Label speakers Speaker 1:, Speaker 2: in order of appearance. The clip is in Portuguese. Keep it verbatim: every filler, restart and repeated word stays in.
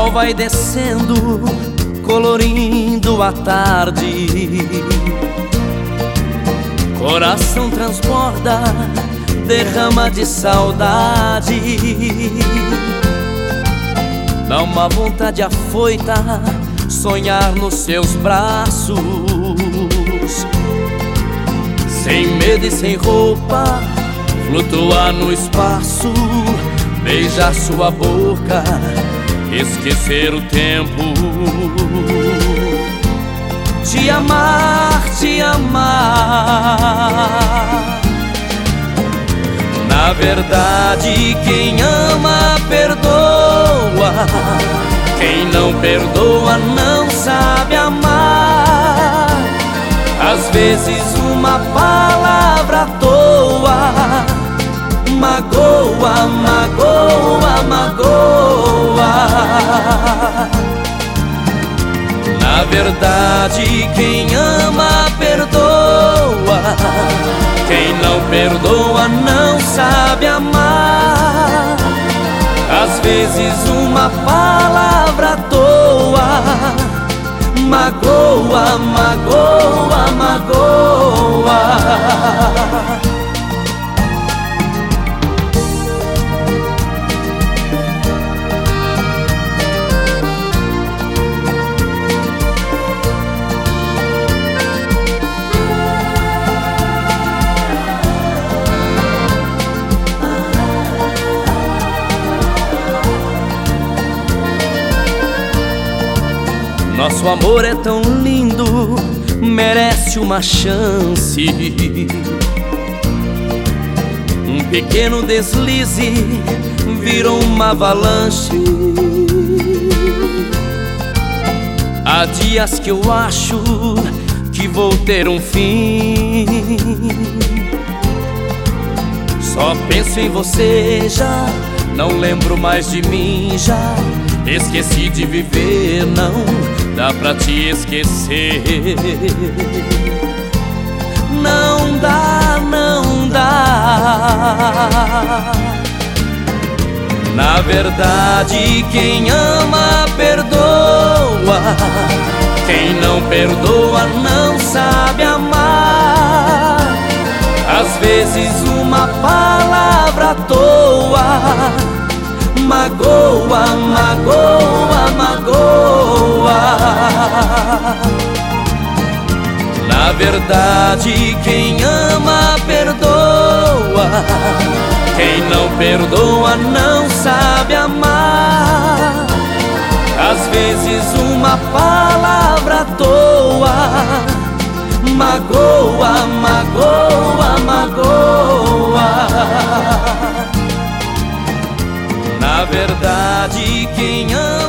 Speaker 1: sol vai descendo, colorindo a tarde. Coração transborda, derrama de saudade. Dá uma vontade afoita, sonhar nos seus braços. Sem medo e sem roupa, flutuar no espaço. Beijar sua boca, esquecer o tempo. Te amar, te amar. Na verdade, quem ama, perdoa. Quem não perdoa, não sabe amar. Às vezes uma palavra à toa magoa, magoa, magoa. Na verdade, quem ama, perdoa. Quem não perdoa, não sabe amar. Às vezes uma palavra à toa magoa, magoa, magoa. Nosso amor é tão lindo, merece uma chance. Um pequeno deslize virou uma avalanche. Há dias que eu acho que vou ter um fim. Só penso em você já, não lembro mais de mim já. Esqueci de viver, não dá pra te esquecer. Não dá, não dá. Na verdade, quem ama, perdoa. Quem não perdoa, não sabe amar. Às vezes uma palavra à toa magoa, magoa, magoa. Na verdade, quem ama, perdoa. Quem não perdoa, não sabe amar. Às vezes uma palavra à toa magoa, magoa, magoa. Na verdade, quem ama